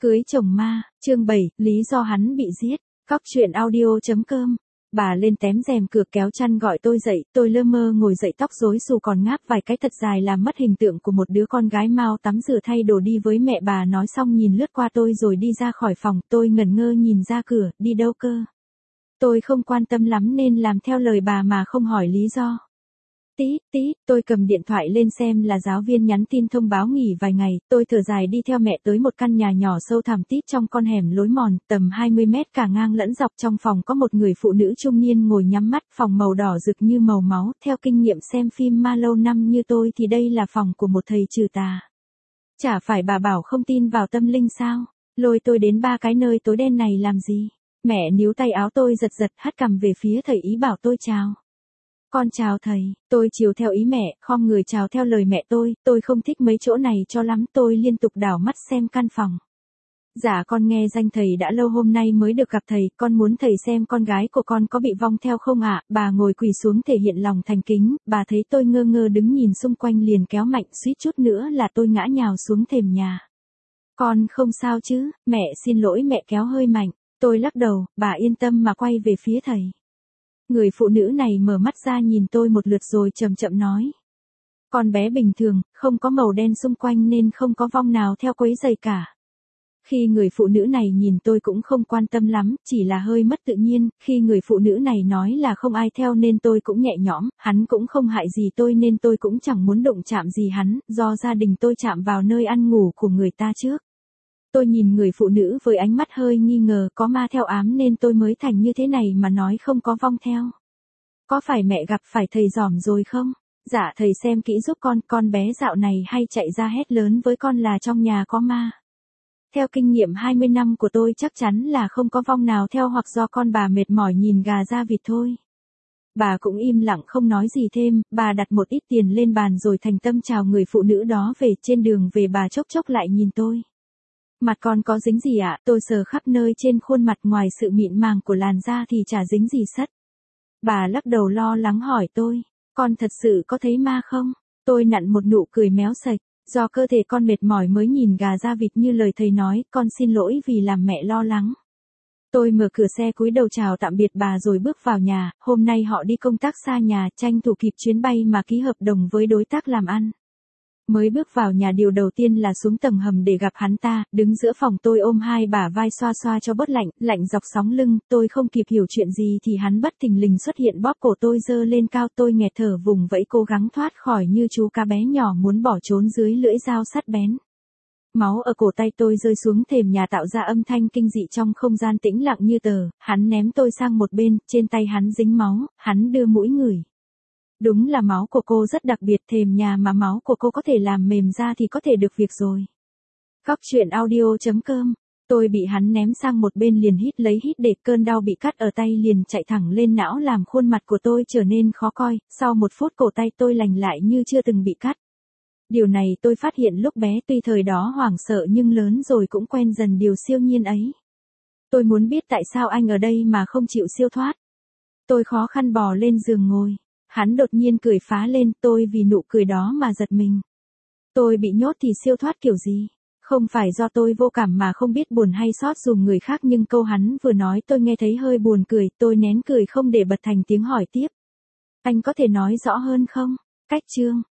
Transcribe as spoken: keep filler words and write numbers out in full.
Cưới chồng ma, chương bảy, lý do hắn bị giết. Cóc truyện audio.com. Bà lên tém rèm cửa kéo chăn gọi tôi dậy, tôi lơ mơ ngồi dậy tóc rối xù còn ngáp vài cái thật dài làm mất hình tượng của một đứa con gái mau tắm rửa thay đồ đi với mẹ bà nói xong nhìn lướt qua tôi rồi đi ra khỏi phòng, tôi ngẩn ngơ nhìn ra cửa, đi đâu cơ. Tôi không quan tâm lắm nên làm theo lời bà mà không hỏi lý do. Tí, tí, tôi cầm điện thoại lên xem là giáo viên nhắn tin thông báo nghỉ vài ngày, tôi thở dài đi theo mẹ tới một căn nhà nhỏ sâu thẳm tít trong con hẻm lối mòn, tầm hai mươi mét cả ngang lẫn dọc. Trong phòng có một người phụ nữ trung niên ngồi nhắm mắt, phòng màu đỏ rực như màu máu, theo kinh nghiệm xem phim ma lâu năm như tôi thì đây là phòng của một thầy trừ tà. Chả phải bà bảo không tin vào tâm linh sao, lôi tôi đến ba cái nơi tối đen này làm gì. Mẹ níu tay áo tôi giật giật hất cằm về phía thầy ý bảo tôi chào. Con chào thầy, tôi chiều theo ý mẹ, khom người chào theo lời mẹ tôi, tôi không thích mấy chỗ này cho lắm, tôi liên tục đảo mắt xem căn phòng. Dạ con nghe danh thầy đã lâu hôm nay mới được gặp thầy, con muốn thầy xem con gái của con có bị vong theo không ạ. Bà ngồi quỳ xuống thể hiện lòng thành kính, bà thấy tôi ngơ ngơ đứng nhìn xung quanh liền kéo mạnh suýt chút nữa là tôi ngã nhào xuống thềm nhà. Con không sao chứ, mẹ xin lỗi mẹ kéo hơi mạnh, tôi lắc đầu, bà yên tâm mà quay về phía thầy. Người phụ nữ này mở mắt ra nhìn tôi một lượt rồi chậm chậm nói. Con bé bình thường, không có màu đen xung quanh nên không có vong nào theo quấy rầy cả. Khi người phụ nữ này nhìn tôi cũng không quan tâm lắm, chỉ là hơi mất tự nhiên, khi người phụ nữ này nói là không ai theo nên tôi cũng nhẹ nhõm, hắn cũng không hại gì tôi nên tôi cũng chẳng muốn đụng chạm gì hắn, do gia đình tôi chạm vào nơi ăn ngủ của người ta trước. Tôi nhìn người phụ nữ với ánh mắt hơi nghi ngờ, có ma theo ám nên tôi mới thành như thế này mà nói không có vong theo. Có phải mẹ gặp phải thầy giỏm rồi không? Dạ thầy xem kỹ giúp con, con bé dạo này hay chạy ra hét lớn với con là trong nhà có ma. Theo kinh nghiệm hai mươi năm của tôi chắc chắn là không có vong nào theo hoặc do con bà mệt mỏi nhìn gà ra vịt thôi. Bà cũng im lặng không nói gì thêm, bà đặt một ít tiền lên bàn rồi thành tâm chào người phụ nữ đó về. Trên đường về bà chốc chốc lại nhìn tôi. Mặt con có dính gì ạ? Tôi sờ khắp nơi trên khuôn mặt ngoài sự mịn màng của làn da thì chả dính gì sất. Bà lắc đầu lo lắng hỏi tôi, con thật sự có thấy ma không? Tôi nặn một nụ cười méo sạch, do cơ thể con mệt mỏi mới nhìn gà ra vịt như lời thầy nói, con xin lỗi vì làm mẹ lo lắng. Tôi mở cửa xe cúi đầu chào tạm biệt bà rồi bước vào nhà, hôm nay họ đi công tác xa nhà, tranh thủ kịp chuyến bay mà ký hợp đồng với đối tác làm ăn. Mới bước vào nhà điều đầu tiên là xuống tầng hầm để gặp hắn ta, đứng giữa phòng tôi ôm hai bả vai xoa xoa cho bớt lạnh, lạnh dọc sóng lưng, tôi không kịp hiểu chuyện gì thì hắn bất thình lình xuất hiện bóp cổ tôi giơ lên cao, tôi nghẹt thở vùng vẫy cố gắng thoát khỏi như chú cá bé nhỏ muốn bỏ trốn dưới lưỡi dao sắt bén. Máu ở cổ tay tôi rơi xuống thềm nhà tạo ra âm thanh kinh dị trong không gian tĩnh lặng như tờ, hắn ném tôi sang một bên, trên tay hắn dính máu, hắn đưa mũi ngửi. Đúng là máu của cô rất đặc biệt, thềm nhà mà máu của cô có thể làm mềm ra thì có thể được việc rồi. Cóc truyện audio.com. Tôi bị hắn ném sang một bên liền hít lấy hít để cơn đau bị cắt ở tay liền chạy thẳng lên não làm khuôn mặt của tôi trở nên khó coi, sau một phút cổ tay tôi lành lại như chưa từng bị cắt. Điều này tôi phát hiện lúc bé tuy thời đó hoảng sợ nhưng lớn rồi cũng quen dần điều siêu nhiên ấy. Tôi muốn biết tại sao anh ở đây mà không chịu siêu thoát. Tôi khó khăn bò lên giường ngồi. Hắn đột nhiên cười phá lên, tôi vì nụ cười đó mà giật mình. Tôi bị nhốt thì siêu thoát kiểu gì? Không phải do tôi vô cảm mà không biết buồn hay xót dùm người khác nhưng câu hắn vừa nói tôi nghe thấy hơi buồn cười, tôi nén cười không để bật thành tiếng hỏi tiếp. Anh có thể nói rõ hơn không? Cách chương.